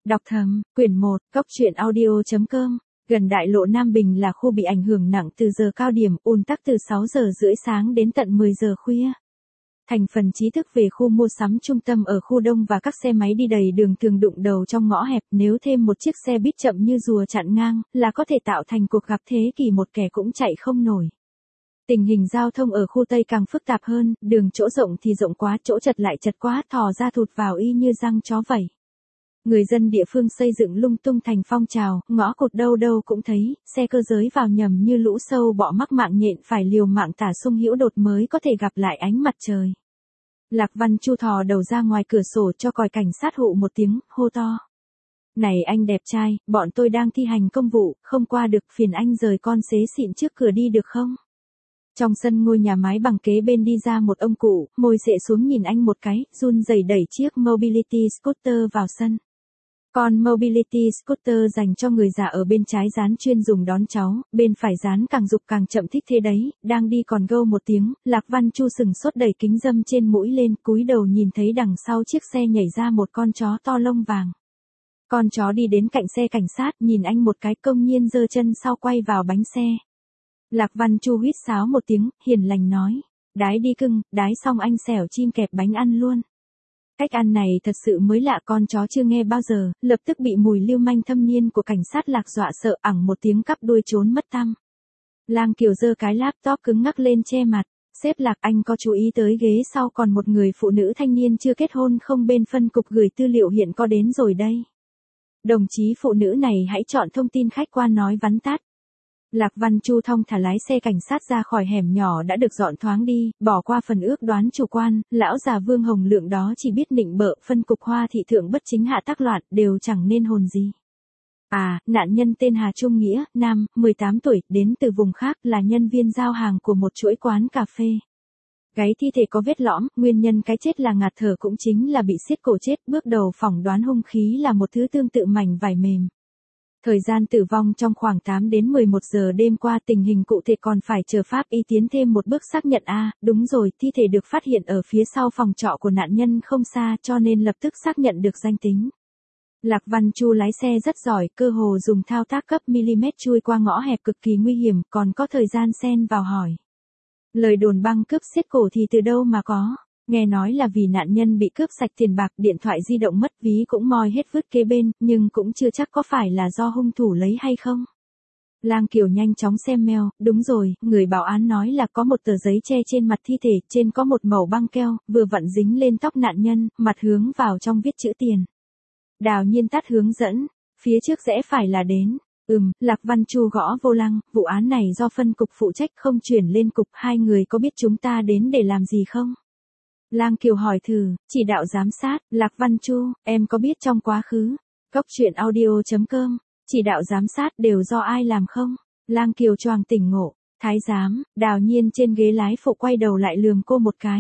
Đọc thầm, quyển 1, Cốc truyện audio.com. Gần đại lộ Nam Bình là khu bị ảnh hưởng nặng từ giờ cao điểm, ùn tắc từ 6 giờ rưỡi sáng đến tận 10 giờ khuya. Thành phần trí thức về khu mua sắm trung tâm ở khu đông và các xe máy đi đầy đường thường đụng đầu trong ngõ hẹp, nếu thêm một chiếc xe buýt chậm như rùa chặn ngang, là có thể tạo thành cuộc gặp thế kỷ một kẻ cũng chạy không nổi. Tình hình giao thông ở khu Tây càng phức tạp hơn, đường chỗ rộng thì rộng quá, chỗ chật lại chật quá, thò ra thụt vào y như răng chó vậy. Người dân địa phương xây dựng lung tung thành phong trào, ngõ cụt đâu đâu cũng thấy, xe cơ giới vào nhầm như lũ sâu bọ mắc mạng nhện, phải liều mạng tả sung hữu đột mới có thể gặp lại ánh mặt trời. Lạc Văn Chu thò đầu ra ngoài cửa sổ cho còi cảnh sát hụ một tiếng, hô to. Này anh đẹp trai, bọn tôi đang thi hành công vụ, không qua được, phiền anh rời con xế xịn trước cửa đi được không? Trong sân ngôi nhà mái bằng kế bên đi ra một ông cụ, môi xệ xuống nhìn anh một cái, run rẩy đẩy chiếc Mobility Scooter vào sân. Còn Mobility Scooter dành cho người già ở bên trái dán chuyên dùng đón cháu, bên phải dán càng dục càng chậm thích thế đấy, đang đi còn gâu một tiếng, Lạc Văn Chu sừng sốt đẩy kính râm trên mũi lên, cúi đầu nhìn thấy đằng sau chiếc xe nhảy ra một con chó to lông vàng. Con chó đi đến cạnh xe cảnh sát, nhìn anh một cái, công nhiên giơ chân sau quay vào bánh xe. Lạc Văn Chu huýt sáo một tiếng, hiền lành nói, đái đi cưng, đái xong anh xẻo chim kẹp bánh ăn luôn. Cách ăn này thật sự mới lạ, con chó chưa nghe bao giờ, lập tức bị mùi lưu manh thâm niên của cảnh sát Lạc dọa sợ, ẳng một tiếng cắp đuôi trốn mất tăm. Lang Kiều giơ cái laptop cứng ngắc lên che mặt, sếp Lạc, anh có chú ý tới ghế sau còn một người phụ nữ thanh niên chưa kết hôn không, bên phân cục gửi tư liệu hiện có đến rồi đây. Đồng chí phụ nữ này hãy chọn thông tin khách quan nói vắn tắt. Lạc Văn Chu thong thả lái xe cảnh sát ra khỏi hẻm nhỏ đã được dọn thoáng đi, bỏ qua phần ước đoán chủ quan, lão già Vương Hồng Lượng đó chỉ biết nịnh bợ, phân cục Hoa thị thượng bất chính hạ tác loạn, đều chẳng nên hồn gì. À, nạn nhân tên Hà Trung Nghĩa, nam, 18 tuổi, đến từ vùng khác, là nhân viên giao hàng của một chuỗi quán cà phê. Gáy thi thể có vết lõm, nguyên nhân cái chết là ngạt thở, cũng chính là bị siết cổ chết, bước đầu phỏng đoán hung khí là một thứ tương tự mảnh vải mềm. Thời gian tử vong trong khoảng 8 đến 11 giờ đêm qua, tình hình cụ thể còn phải chờ pháp y tiến thêm một bước xác nhận. Đúng rồi, thi thể được phát hiện ở phía sau phòng trọ của nạn nhân không xa, cho nên lập tức xác nhận được danh tính. Lạc Văn Chu lái xe rất giỏi, cơ hồ dùng thao tác cấp mm chui qua ngõ hẹp cực kỳ nguy hiểm, còn có thời gian xen vào hỏi. Lời đồn băng cướp xiết cổ thì từ đâu mà có? Nghe nói là vì nạn nhân bị cướp sạch tiền bạc, điện thoại di động mất, ví cũng moi hết vứt kế bên, nhưng cũng chưa chắc có phải là do hung thủ lấy hay không. Lang Kiều nhanh chóng xem mail, đúng rồi, người báo án nói là có một tờ giấy che trên mặt thi thể, trên có một mẩu băng keo, vừa vặn dính lên tóc nạn nhân, mặt hướng vào trong viết chữ tiền. Đào Nhiên tắt hướng dẫn, phía trước rẽ phải là đến. Lạc Văn Chu gõ vô lăng, vụ án này do phân cục phụ trách không chuyển lên cục, hai người có biết chúng ta đến để làm gì không? Lang Kiều hỏi thử, chỉ đạo giám sát. Lạc Văn Chu, em có biết trong quá khứ, Cốc truyện audio.com, chỉ đạo giám sát đều do ai làm không? Lang Kiều choàng tỉnh ngộ, thái giám. Đào Nhiên trên ghế lái phụ quay đầu lại lườm cô một cái.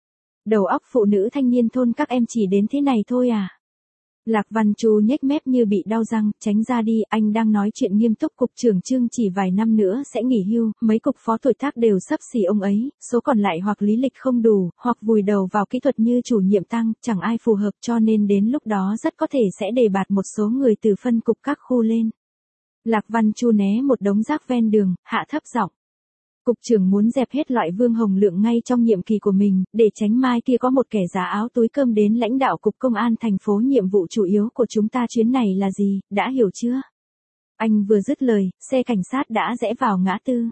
Đầu óc phụ nữ thanh niên thôn các em chỉ đến thế này thôi à? Lạc Văn Chu nhếch mép như bị đau răng, tránh ra đi, anh đang nói chuyện nghiêm túc, cục trưởng Trương chỉ vài năm nữa sẽ nghỉ hưu, mấy cục phó tuổi tác đều sắp xỉ ông ấy, số còn lại hoặc lý lịch không đủ, hoặc vùi đầu vào kỹ thuật như chủ nhiệm Tăng, chẳng ai phù hợp, cho nên đến lúc đó rất có thể sẽ đề bạt một số người từ phân cục các khu lên. Lạc Văn Chu né một đống rác ven đường, hạ thấp giọng. Cục trưởng muốn dẹp hết loại Vương Hồng Lượng ngay trong nhiệm kỳ của mình, để tránh mai kia có một kẻ giá áo túi cơm đến lãnh đạo cục công an thành phố. Nhiệm vụ chủ yếu của chúng ta chuyến này là gì, đã hiểu chưa? Anh vừa dứt lời, xe cảnh sát đã rẽ vào ngã tư.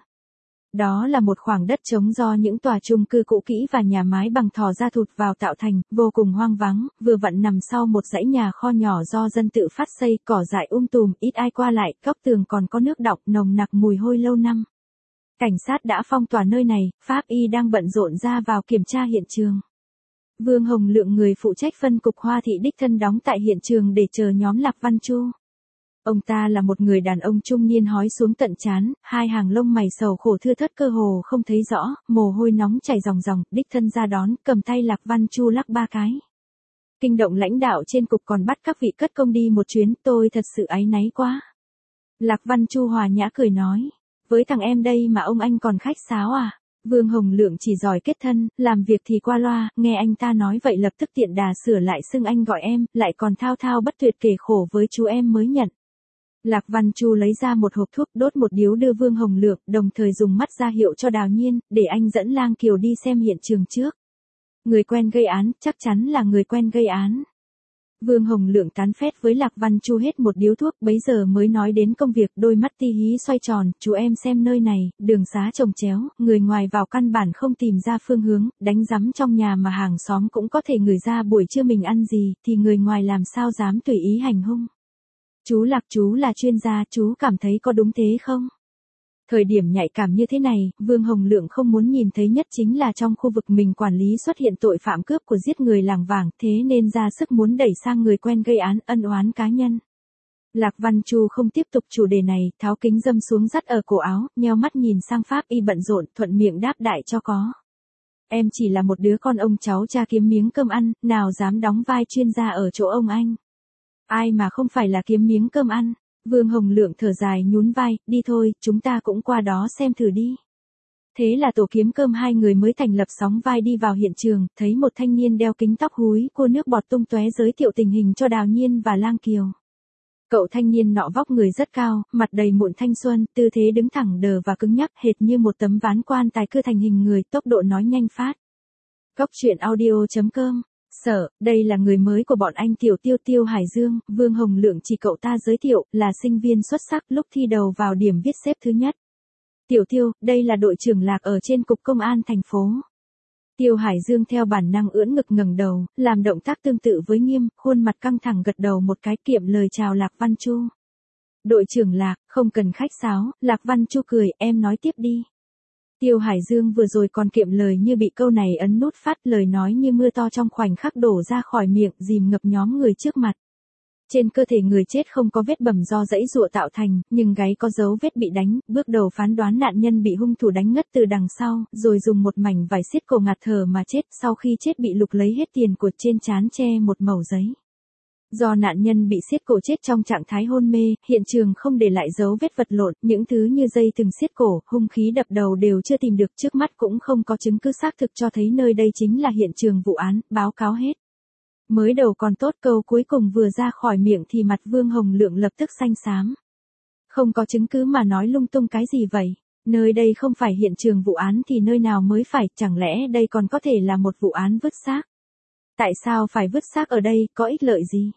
Đó là một khoảng đất trống do những tòa chung cư cũ kỹ và nhà mái bằng thò ra thụt vào tạo thành, vô cùng hoang vắng, vừa vặn nằm sau một dãy nhà kho nhỏ do dân tự phát xây, cỏ dại tùm, ít ai qua lại, góc tường còn có nước đọng nồng nặc mùi hôi lâu năm. Cảnh sát đã phong tỏa nơi này, pháp y đang bận rộn ra vào kiểm tra hiện trường. Vương Hồng Lượng, người phụ trách phân cục Hoa thị, đích thân đóng tại hiện trường để chờ nhóm Lạc Văn Chu. Ông ta là một người đàn ông trung niên hói xuống tận trán, hai hàng lông mày sầu khổ thưa thớt cơ hồ không thấy rõ, mồ hôi nóng chảy ròng ròng, đích thân ra đón, cầm tay Lạc Văn Chu lắc ba cái. Kinh động lãnh đạo trên cục còn bắt các vị cất công đi một chuyến, tôi thật sự áy náy quá. Lạc Văn Chu hòa nhã cười nói. Với thằng em đây mà ông anh còn khách sáo à? Vương Hồng Lượng chỉ giỏi kết thân, làm việc thì qua loa, nghe anh ta nói vậy lập tức tiện đà sửa lại xưng anh gọi em, lại còn thao thao bất tuyệt kể khổ với chú em mới nhận. Lạc Văn Chu lấy ra một hộp thuốc đốt một điếu đưa Vương Hồng Lượng, đồng thời dùng mắt ra hiệu cho Đào Nhiên, để anh dẫn Lang Kiều đi xem hiện trường trước. Người quen gây án, chắc chắn là người quen gây án. Vương Hồng Lượng tán phét với Lạc Văn Chu hết một điếu thuốc, bấy giờ mới nói đến công việc, đôi mắt ti hí xoay tròn, chú em xem nơi này, đường xá chồng chéo, người ngoài vào căn bản không tìm ra phương hướng, đánh rắm trong nhà mà hàng xóm cũng có thể ngửi ra buổi trưa mình ăn gì, thì người ngoài làm sao dám tùy ý hành hung. Chú Lạc, chú là chuyên gia, chú cảm thấy có đúng thế không? Thời điểm nhạy cảm như thế này, Vương Hồng Lượng không muốn nhìn thấy nhất chính là trong khu vực mình quản lý xuất hiện tội phạm cướp của giết người làng vàng, thế nên ra sức muốn đẩy sang người quen gây án, ân oán cá nhân. Lạc Văn Chu không tiếp tục chủ đề này, tháo kính dâm xuống dắt ở cổ áo, nheo mắt nhìn sang Pháp Y bận rộn, thuận miệng đáp đại cho có. Em chỉ là một đứa con ông cháu cha kiếm miếng cơm ăn, nào dám đóng vai chuyên gia ở chỗ ông anh. Ai mà không phải là kiếm miếng cơm ăn. Vương Hồng Lượng thở dài nhún vai, đi thôi, chúng ta cũng qua đó xem thử đi. Thế là tổ kiếm cơm hai người mới thành lập sóng vai đi vào hiện trường, thấy một thanh niên đeo kính tóc húi, cô nước bọt tung tóe giới thiệu tình hình cho Đào Nhiên và Lang Kiều. Cậu thanh niên nọ vóc người rất cao, mặt đầy mụn thanh xuân, tư thế đứng thẳng đờ và cứng nhắc hệt như một tấm ván quan tài cưa thành hình người, tốc độ nói nhanh phát. Góc truyện audio.com. Sở, đây là người mới của bọn anh Tiểu Tiêu Tiêu Hải Dương, Vương Hồng Lượng chỉ cậu ta giới thiệu, là sinh viên xuất sắc lúc thi đầu vào điểm viết xếp thứ nhất. Tiểu Tiêu, đây là đội trưởng Lạc ở trên cục công an thành phố. Tiêu Hải Dương theo bản năng ưỡn ngực ngẩng đầu, làm động tác tương tự với Nghiêm, khuôn mặt căng thẳng gật đầu một cái kiệm lời chào Lạc Văn Chu. Đội trưởng Lạc, không cần khách sáo, Lạc Văn Chu cười, em nói tiếp đi. Tiêu Hải Dương vừa rồi còn kiệm lời như bị câu này ấn nút phát, lời nói như mưa to trong khoảnh khắc đổ ra khỏi miệng, dìm ngập nhóm người trước mặt. Trên cơ thể người chết không có vết bầm do giãy giụa tạo thành, nhưng gáy có dấu vết bị đánh, bước đầu phán đoán nạn nhân bị hung thủ đánh ngất từ đằng sau, rồi dùng một mảnh vải xiết cổ ngạt thở mà chết, sau khi chết bị lục lấy hết tiền của trên trán che một mẩu giấy. Do nạn nhân bị siết cổ chết trong trạng thái hôn mê, hiện trường không để lại dấu vết vật lộn, những thứ như dây thừng siết cổ, hung khí đập đầu đều chưa tìm được, trước mắt cũng không có chứng cứ xác thực cho thấy nơi đây chính là hiện trường vụ án, báo cáo hết. Mới đầu còn tốt, câu cuối cùng vừa ra khỏi miệng thì mặt Vương Hồng Lượng lập tức xanh xám. Không có chứng cứ mà nói lung tung cái gì vậy? Nơi đây không phải hiện trường vụ án thì nơi nào mới phải, chẳng lẽ đây còn có thể là một vụ án vứt xác? Tại sao phải vứt xác ở đây, có ích lợi gì?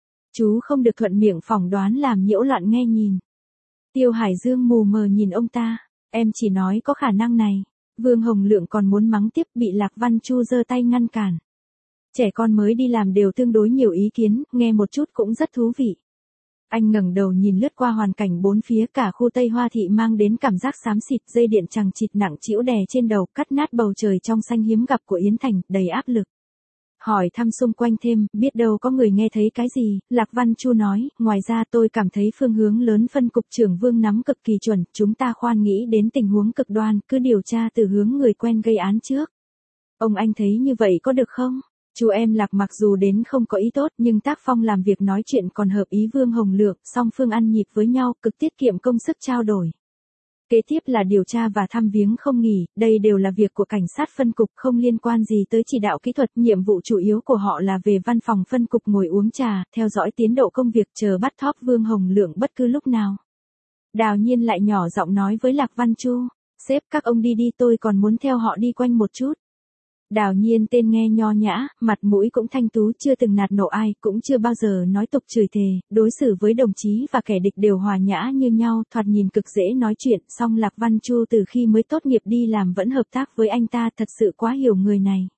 Chú không được thuận miệng phỏng đoán làm nhiễu loạn nghe nhìn. Tiêu Hải Dương mù mờ nhìn ông ta, em chỉ nói có khả năng này. Vương Hồng Lượng còn muốn mắng tiếp, bị Lạc Văn Chu giơ tay ngăn cản. Trẻ con mới đi làm đều tương đối nhiều ý kiến, nghe một chút cũng rất thú vị. Anh ngẩng đầu nhìn lướt qua hoàn cảnh bốn phía, cả khu Tây Hoa Thị mang đến cảm giác xám xịt, dây điện chằng chịt nặng trĩu đè trên đầu, cắt nát bầu trời trong xanh hiếm gặp của Yến Thành, đầy áp lực. Hỏi thăm xung quanh thêm, biết đâu có người nghe thấy cái gì, Lạc Văn Chu nói, ngoài ra tôi cảm thấy phương hướng lớn phân cục trưởng Vương nắm cực kỳ chuẩn, chúng ta khoan nghĩ đến tình huống cực đoan, cứ điều tra từ hướng người quen gây án trước. Ông anh thấy như vậy có được không? Chú em Lạc mặc dù đến không có ý tốt nhưng tác phong làm việc nói chuyện còn hợp ý Vương Hồng Lượng, song phương ăn nhịp với nhau, cực tiết kiệm công sức trao đổi. Kế tiếp là điều tra và thăm viếng không nghỉ, đây đều là việc của cảnh sát phân cục, không liên quan gì tới chỉ đạo kỹ thuật, nhiệm vụ chủ yếu của họ là về văn phòng phân cục ngồi uống trà, theo dõi tiến độ công việc, chờ bắt thóp Vương Hồng Lượng bất cứ lúc nào. Đào Nhiên lại nhỏ giọng nói với Lạc Văn Chu, sếp các ông đi đi, tôi còn muốn theo họ đi quanh một chút. Đào Nhiên tên nghe nho nhã, mặt mũi cũng thanh tú, chưa từng nạt nộ ai, cũng chưa bao giờ nói tục chửi thề, đối xử với đồng chí và kẻ địch đều hòa nhã như nhau, thoạt nhìn cực dễ nói chuyện, song Lạc Văn Chu từ khi mới tốt nghiệp đi làm vẫn hợp tác với anh ta, thật sự quá hiểu người này.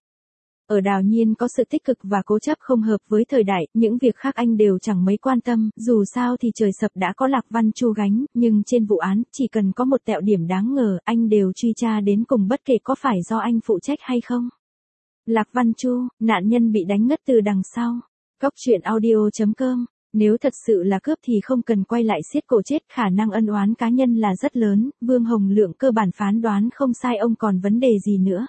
Ở Đào Nhiên có sự tích cực và cố chấp không hợp với thời đại, những việc khác anh đều chẳng mấy quan tâm, dù sao thì trời sập đã có Lạc Văn Chu gánh, nhưng trên vụ án, chỉ cần có một tẹo điểm đáng ngờ, anh đều truy tra đến cùng bất kể có phải do anh phụ trách hay không. Lạc Văn Chu, nạn nhân bị đánh ngất từ đằng sau. Góc truyện audio.com. Nếu thật sự là cướp thì không cần quay lại siết cổ chết, khả năng ân oán cá nhân là rất lớn, Vương Hồng Lượng cơ bản phán đoán không sai, ông còn vấn đề gì nữa.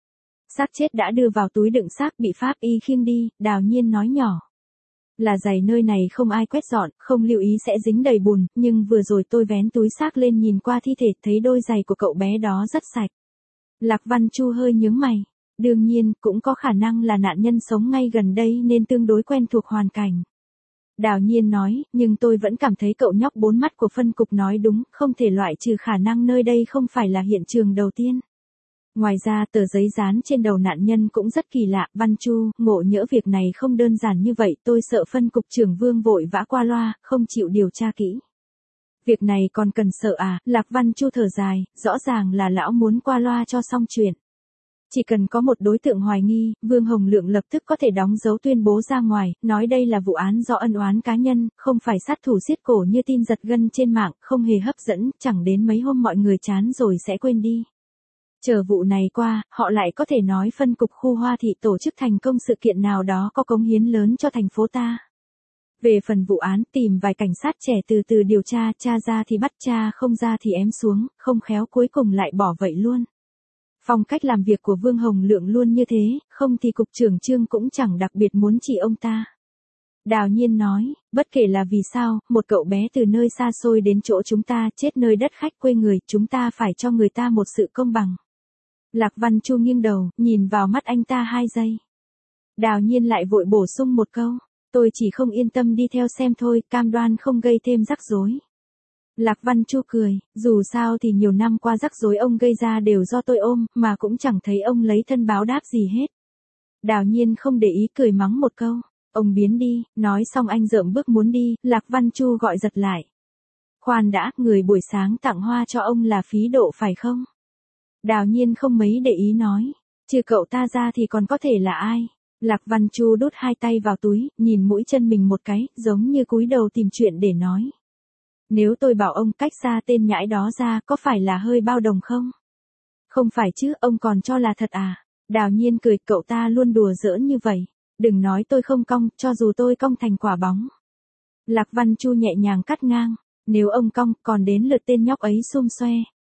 Xác chết đã đưa vào túi đựng xác bị pháp y khiêng đi, Đào Nhiên nói nhỏ. Là giày nơi này không ai quét dọn, không lưu ý sẽ dính đầy bùn, nhưng vừa rồi tôi vén túi xác lên nhìn qua thi thể, thấy đôi giày của cậu bé đó rất sạch. Lạc Văn Chu hơi nhướng mày. Đương nhiên, cũng có khả năng là nạn nhân sống ngay gần đây nên tương đối quen thuộc hoàn cảnh. Đào Nhiên nói, nhưng tôi vẫn cảm thấy cậu nhóc bốn mắt của phân cục nói đúng, không thể loại trừ khả năng nơi đây không phải là hiện trường đầu tiên. Ngoài ra tờ giấy dán trên đầu nạn nhân cũng rất kỳ lạ, Văn Chu, ngộ nhỡ việc này không đơn giản như vậy, tôi sợ phân cục trưởng Vương vội vã qua loa, không chịu điều tra kỹ. Việc này còn cần sợ à, Lạc Văn Chu thở dài, rõ ràng là lão muốn qua loa cho xong chuyện. Chỉ cần có một đối tượng hoài nghi, Vương Hồng Lượng lập tức có thể đóng dấu tuyên bố ra ngoài, nói đây là vụ án do ân oán cá nhân, không phải sát thủ giết cổ như tin giật gân trên mạng, không hề hấp dẫn, chẳng đến mấy hôm mọi người chán rồi sẽ quên đi. Chờ vụ này qua, họ lại có thể nói phân cục khu Hoa Thị tổ chức thành công sự kiện nào đó có cống hiến lớn cho thành phố ta. Về phần vụ án, tìm vài cảnh sát trẻ từ từ điều tra, tra ra thì bắt, tra không ra thì ém xuống, không khéo cuối cùng lại bỏ vậy luôn. Phong cách làm việc của Vương Hồng Lượng luôn như thế, không thì cục trưởng Trương cũng chẳng đặc biệt muốn chỉ ông ta. Đào Nhiên nói, bất kể là vì sao, một cậu bé từ nơi xa xôi đến chỗ chúng ta, chết nơi đất khách quê người, chúng ta phải cho người ta một sự công bằng. Lạc Văn Chu nghiêng đầu, nhìn vào mắt anh ta 2 giây. Đào Nhiên lại vội bổ sung một câu, tôi chỉ không yên tâm đi theo xem thôi, cam đoan không gây thêm rắc rối. Lạc Văn Chu cười, dù sao thì nhiều năm qua rắc rối ông gây ra đều do tôi ôm, mà cũng chẳng thấy ông lấy thân báo đáp gì hết. Đào Nhiên không để ý cười mắng một câu, ông biến đi, nói xong anh dợm bước muốn đi, Lạc Văn Chu gọi giật lại. Khoan đã, người buổi sáng tặng hoa cho ông là Phí Độ phải không? Đào Nhiên không mấy để ý nói, trừ cậu ta ra thì còn có thể là ai? Lạc Văn Chu đút 2 tay vào túi, nhìn mũi chân mình một cái, giống như cúi đầu tìm chuyện để nói. Nếu tôi bảo ông cách xa tên nhãi đó ra, có phải là hơi bao đồng không? Không phải chứ, ông còn cho là thật à? Đào Nhiên cười, cậu ta luôn đùa giỡn như vậy. Đừng nói tôi không cong, cho dù tôi cong thành quả bóng. Lạc Văn Chu nhẹ nhàng cắt ngang, nếu ông cong, còn đến lượt tên nhóc ấy xum xoe.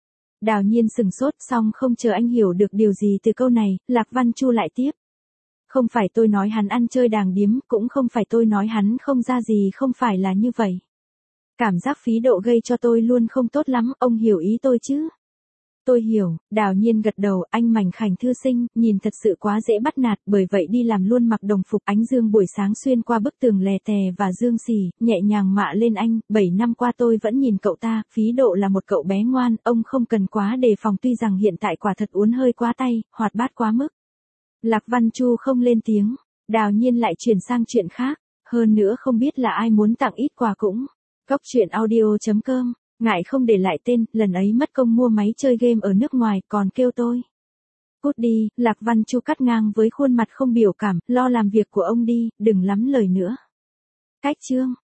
Đào Nhiên sừng sốt, xong không chờ anh hiểu được điều gì từ câu này, Lạc Văn Chu lại tiếp. Không phải tôi nói hắn ăn chơi đàng điếm, cũng không phải tôi nói hắn không ra gì, không phải là như vậy. Cảm giác Phí Độ gây cho tôi luôn không tốt lắm, ông hiểu ý tôi chứ? Tôi hiểu, Đào Nhiên gật đầu, anh mảnh khảnh thư sinh, nhìn thật sự quá dễ bắt nạt, bởi vậy đi làm luôn mặc đồng phục. Ánh dương buổi sáng xuyên qua bức tường lè tè và dương xì, nhẹ nhàng mạ lên anh, 7 năm qua tôi vẫn nhìn cậu ta, Phí Độ là một cậu bé ngoan, ông không cần quá đề phòng, tuy rằng hiện tại quả thật uốn hơi quá tay, hoạt bát quá mức. Lạc Văn Chu không lên tiếng, Đào Nhiên lại chuyển sang chuyện khác, hơn nữa không biết là ai muốn tặng ít quà cũng. Cóc truyện audio.com, ngại không để lại tên, lần ấy mất công mua máy chơi game ở nước ngoài, còn kêu tôi. Cút đi, Lạc Văn Chu cắt ngang với khuôn mặt không biểu cảm, lo làm việc của ông đi, đừng lắm lời nữa. Cách chương.